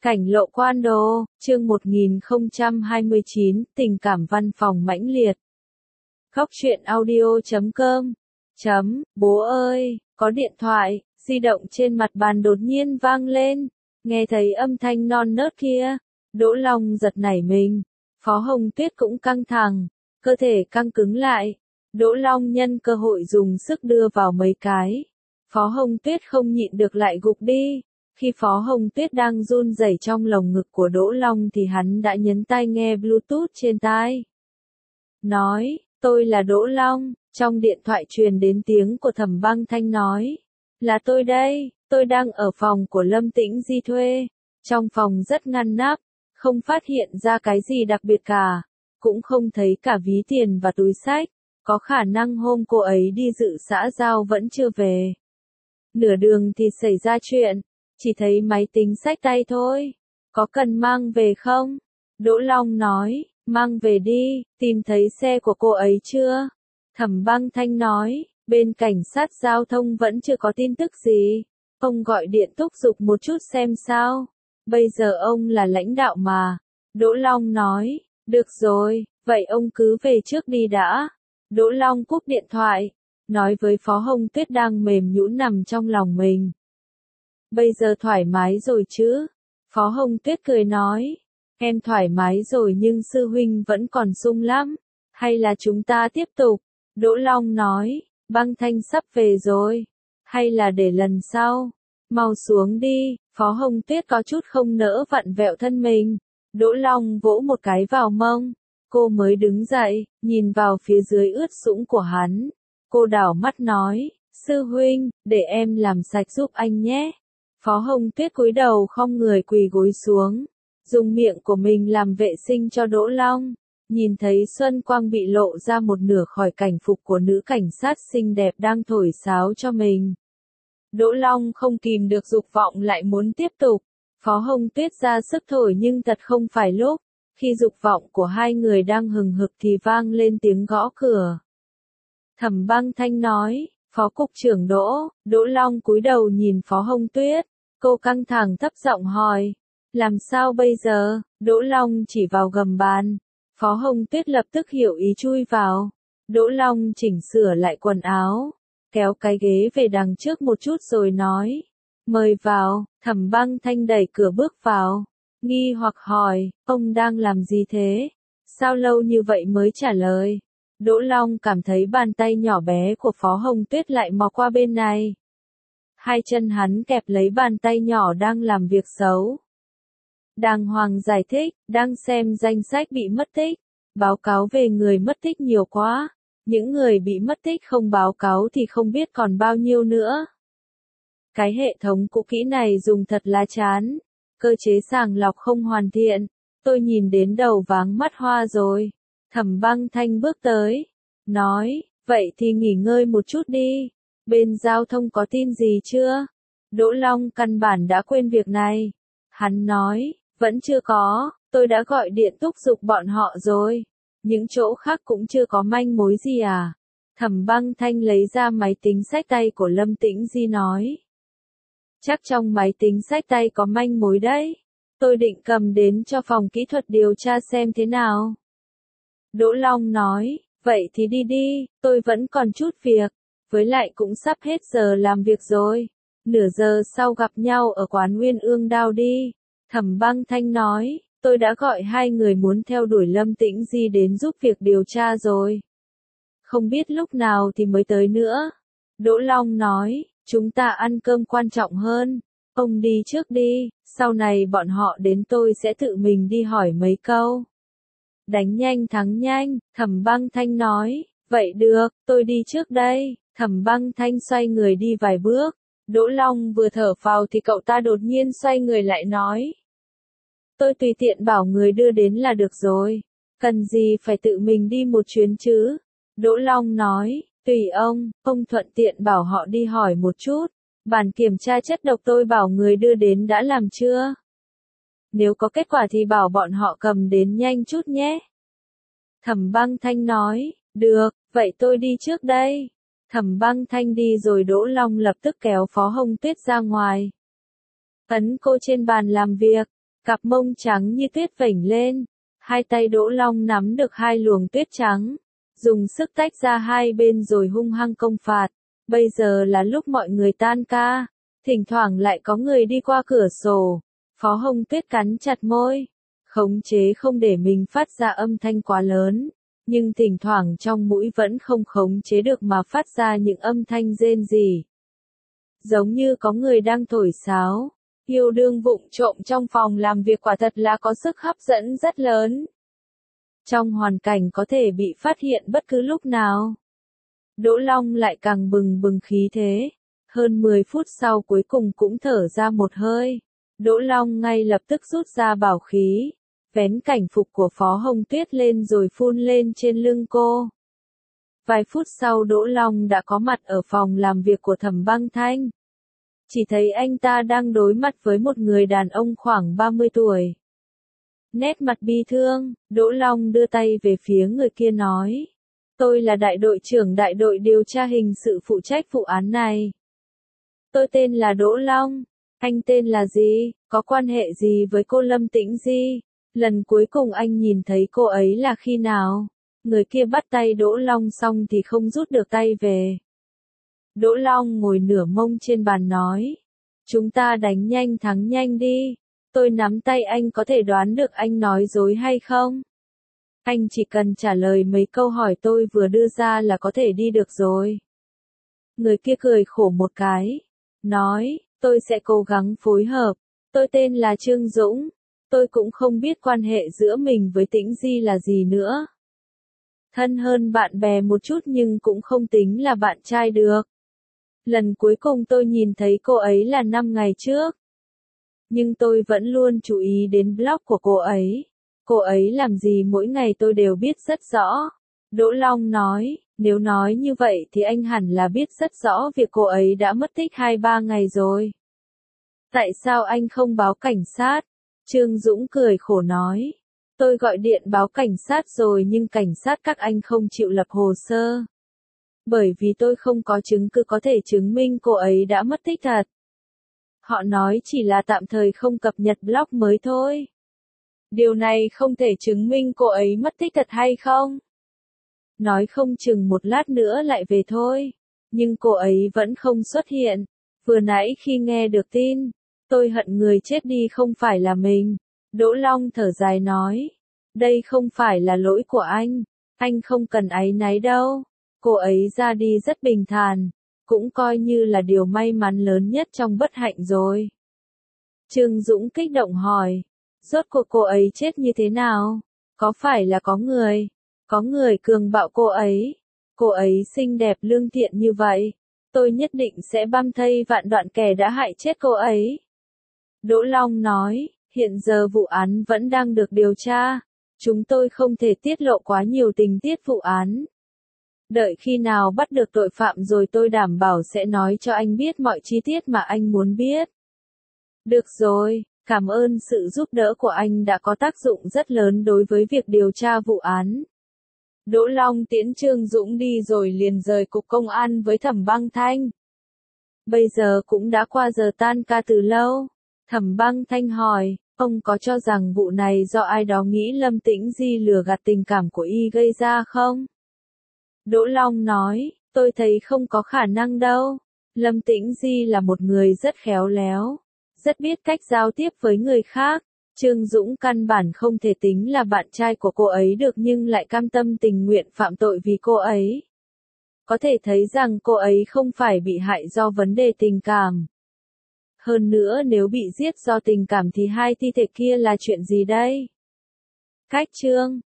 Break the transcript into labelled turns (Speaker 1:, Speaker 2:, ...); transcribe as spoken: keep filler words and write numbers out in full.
Speaker 1: Cảnh lộ quan đồ, chương một nghìn không trăm hai mươi chín, tình cảm văn phòng mãnh liệt. Góc truyện audio chấm com. Chấm, bố ơi, có điện thoại, di động trên mặt bàn đột nhiên vang lên. Nghe thấy âm thanh non nớt kia, Đỗ Long giật nảy mình. Phó Hồng Tuyết cũng căng thẳng, cơ thể căng cứng lại. Đỗ Long nhân cơ hội dùng sức đưa vào mấy cái. Phó Hồng Tuyết không nhịn được lại gục đi. Khi Phó Hồng Tuyết đang run rẩy trong lồng ngực của Đỗ Long thì hắn đã nhấn tai nghe Bluetooth trên tai. Nói, tôi là Đỗ Long, trong điện thoại truyền đến tiếng của Thẩm Băng Thanh nói. Là tôi đây, tôi đang ở phòng của Lâm Tĩnh Di thuê. Trong phòng rất ngăn nắp, không phát hiện ra cái gì đặc biệt cả, cũng không thấy cả ví tiền và túi xách. Có khả năng hôm cô ấy đi dự xã giao vẫn chưa về. Nửa đường thì xảy ra chuyện. Chỉ thấy máy tính xách tay thôi. Có cần mang về không? Đỗ Long nói, mang về đi, tìm thấy xe của cô ấy chưa? Thẩm Băng Thanh nói, bên cảnh sát giao thông vẫn chưa có tin tức gì. Ông gọi điện thúc giục một chút xem sao. Bây giờ ông là lãnh đạo mà. Đỗ Long nói, được rồi, vậy ông cứ về trước đi đã. Đỗ Long cúp điện thoại, nói với Phó Hồng Tuyết đang mềm nhũn nằm trong lòng mình. Bây giờ thoải mái rồi chứ? Phó Hồng Tuyết cười nói. Em thoải mái rồi nhưng sư huynh vẫn còn sung lắm. Hay là chúng ta tiếp tục? Đỗ Long nói. Băng Thanh sắp về rồi. Hay là để lần sau? Mau xuống đi. Phó Hồng Tuyết có chút không nỡ vặn vẹo thân mình. Đỗ Long vỗ một cái vào mông. Cô mới đứng dậy, nhìn vào phía dưới ướt sũng của hắn. Cô đảo mắt nói. Sư huynh, để em làm sạch giúp anh nhé. Phó Hồng Tuyết cúi đầu khom người quỳ gối xuống, dùng miệng của mình làm vệ sinh cho Đỗ Long. Nhìn thấy Xuân Quang bị lộ ra một nửa khỏi cảnh phục của nữ cảnh sát xinh đẹp đang thổi sáo cho mình. Đỗ Long không kìm được dục vọng lại muốn tiếp tục. Phó Hồng Tuyết ra sức thổi nhưng thật không phải lúc. Khi dục vọng của hai người đang hừng hực thì vang lên tiếng gõ cửa. Thẩm Băng Thanh nói, Phó Cục trưởng Đỗ. Đỗ Long cúi đầu nhìn Phó Hồng Tuyết. Cô căng thẳng thấp giọng hỏi. Làm sao bây giờ? Đỗ Long chỉ vào gầm bàn. Phó Hồng Tuyết lập tức hiểu ý chui vào. Đỗ Long chỉnh sửa lại quần áo. Kéo cái ghế về đằng trước một chút rồi nói. Mời vào. Thẩm Băng Thanh đẩy cửa bước vào. Nghi hoặc hỏi. Ông đang làm gì thế? Sao lâu như vậy mới trả lời? Đỗ Long cảm thấy bàn tay nhỏ bé của Phó Hồng Tuyết lại mò qua bên này. Hai chân hắn kẹp lấy bàn tay nhỏ đang làm việc xấu. Đàng hoàng giải thích, đang xem danh sách bị mất tích. Báo cáo về người mất tích nhiều quá. Những người bị mất tích không báo cáo thì không biết còn bao nhiêu nữa. Cái hệ thống cũ kỹ này dùng thật là chán. Cơ chế sàng lọc không hoàn thiện. Tôi nhìn đến đầu váng mắt hoa rồi. Thẩm Băng Thanh bước tới. Nói, vậy thì nghỉ ngơi một chút đi. Bên giao thông có tin gì chưa? Đỗ Long căn bản đã quên việc này. Hắn nói, vẫn chưa có, tôi đã gọi điện thúc giục bọn họ rồi. Những chỗ khác cũng chưa có manh mối gì à? Thẩm Băng Thanh lấy ra máy tính xách tay của Lâm Tĩnh Di nói. Chắc trong máy tính xách tay có manh mối đấy. Tôi định cầm đến cho phòng kỹ thuật điều tra xem thế nào. Đỗ Long nói, vậy thì đi đi, tôi vẫn còn chút việc. Với lại cũng sắp hết giờ làm việc rồi. Nửa giờ sau gặp nhau ở quán Nguyên Ương Đao đi. Thẩm Băng Thanh nói, tôi đã gọi hai người muốn theo đuổi Lâm Tĩnh Di đến giúp việc điều tra rồi. Không biết lúc nào thì mới tới nữa. Đỗ Long nói, chúng ta ăn cơm quan trọng hơn. Ông đi trước đi, sau này bọn họ đến tôi sẽ tự mình đi hỏi mấy câu. Đánh nhanh thắng nhanh, Thẩm Băng Thanh nói, vậy được, tôi đi trước đây. Thẩm Băng Thanh xoay người đi vài bước. Đỗ Long vừa thở phào thì cậu ta đột nhiên xoay người lại nói. Tôi tùy tiện bảo người đưa đến là được rồi. Cần gì phải tự mình đi một chuyến chứ? Đỗ Long nói, tùy ông, ông thuận tiện bảo họ đi hỏi một chút. Bản kiểm tra chất độc tôi bảo người đưa đến đã làm chưa? Nếu có kết quả thì bảo bọn họ cầm đến nhanh chút nhé. Thẩm Băng Thanh nói, được, vậy tôi đi trước đây. Thẩm Băng Thanh đi rồi Đỗ Long lập tức kéo Phó Hồng Tuyết ra ngoài. Ấn cô trên bàn làm việc. cặp mông trắng như tuyết vểnh lên, hai tay Đỗ Long nắm được hai luồng tuyết trắng, dùng sức tách ra hai bên rồi hung hăng công phạt. Bây giờ là lúc mọi người tan ca, thỉnh thoảng lại có người đi qua cửa sổ. Phó Hồng Tuyết cắn chặt môi, khống chế không để mình phát ra âm thanh quá lớn, nhưng thỉnh thoảng trong mũi vẫn không khống chế được mà phát ra những âm thanh rên rỉ. Giống như có người đang thổi sáo. Yêu đương vụng trộm trong phòng làm việc quả thật là có sức hấp dẫn rất lớn. Trong hoàn cảnh có thể bị phát hiện bất cứ lúc nào. Đỗ Long lại càng bừng bừng khí thế. Hơn mười phút sau cuối cùng cũng thở ra một hơi. Đỗ Long ngay lập tức rút ra bảo khí, vén cảnh phục của Phó Hồng Tuyết lên rồi phun lên trên lưng cô. Vài phút sau Đỗ Long đã có mặt ở phòng làm việc của Thẩm Băng Thanh. Chỉ thấy anh ta đang đối mặt với một người đàn ông khoảng ba mươi tuổi. Nét mặt bi thương, Đỗ Long đưa tay về phía người kia nói. Tôi là đại đội trưởng đại đội điều tra hình sự phụ trách vụ án này. Tôi tên là Đỗ Long. Anh tên là gì? Có quan hệ gì với cô Lâm Tĩnh Di? Lần cuối cùng anh nhìn thấy cô ấy là khi nào? Người kia bắt tay Đỗ Long xong thì không rút được tay về. Đỗ Long ngồi nửa mông trên bàn nói. Chúng ta đánh nhanh thắng nhanh đi. Tôi nắm tay anh có thể đoán được anh nói dối hay không? Anh chỉ cần trả lời mấy câu hỏi tôi vừa đưa ra là có thể đi được rồi. Người kia cười khổ một cái. Nói, tôi sẽ cố gắng phối hợp. Tôi tên là Trương Dũng. Tôi cũng không biết quan hệ giữa mình với Tĩnh Di là gì nữa. Thân hơn bạn bè một chút nhưng cũng không tính là bạn trai được. Lần cuối cùng tôi nhìn thấy cô ấy là năm ngày trước. Nhưng tôi vẫn luôn chú ý đến blog của cô ấy. Cô ấy làm gì mỗi ngày tôi đều biết rất rõ. Đỗ Long nói, nếu nói như vậy thì anh hẳn là biết rất rõ việc cô ấy đã mất tích hai ba ngày rồi. Tại sao anh không báo cảnh sát? Trương Dũng cười khổ nói. Tôi gọi điện báo cảnh sát rồi nhưng cảnh sát các anh không chịu lập hồ sơ. Bởi vì tôi không có chứng cứ có thể chứng minh cô ấy đã mất tích thật. Họ nói chỉ là tạm thời không cập nhật blog mới thôi. Điều này không thể chứng minh cô ấy mất tích thật hay không? Nói không chừng một lát nữa lại về thôi. Nhưng cô ấy vẫn không xuất hiện. Vừa nãy khi nghe được tin, tôi hận người chết đi không phải là mình. Đỗ Long thở dài nói. Đây không phải là lỗi của anh. Anh không cần áy náy đâu. Cô ấy ra đi rất bình thản. Cũng coi như là điều may mắn lớn nhất trong bất hạnh rồi. Trương Dũng kích động hỏi. Rốt cuộc cô ấy chết như thế nào? Có phải là có người? Có người cường bạo cô ấy? Cô ấy xinh đẹp lương thiện như vậy. Tôi nhất định sẽ băm thây vạn đoạn kẻ đã hại chết cô ấy. Đỗ Long nói, hiện giờ vụ án vẫn đang được điều tra. Chúng tôi không thể tiết lộ quá nhiều tình tiết vụ án. Đợi khi nào bắt được tội phạm rồi tôi đảm bảo sẽ nói cho anh biết mọi chi tiết mà anh muốn biết. Được rồi, cảm ơn sự giúp đỡ của anh đã có tác dụng rất lớn đối với việc điều tra vụ án. Đỗ Long tiễn Trương Dũng đi rồi liền rời cục công an với Thẩm Băng Thanh. Bây giờ cũng đã qua giờ tan ca từ lâu. Thẩm Băng Thanh hỏi, ông có cho rằng vụ này do ai đó nghĩ Lâm Tĩnh Di lừa gạt tình cảm của y gây ra không? Đỗ Long nói, tôi thấy không có khả năng đâu. Lâm Tĩnh Di là một người rất khéo léo, rất biết cách giao tiếp với người khác. Trương Dũng căn bản không thể tính là bạn trai của cô ấy được nhưng lại cam tâm tình nguyện phạm tội vì cô ấy. Có thể thấy rằng cô ấy không phải bị hại do vấn đề tình cảm. Hơn nữa nếu bị giết do tình cảm thì hai thi thể kia là chuyện gì đây? Cách chương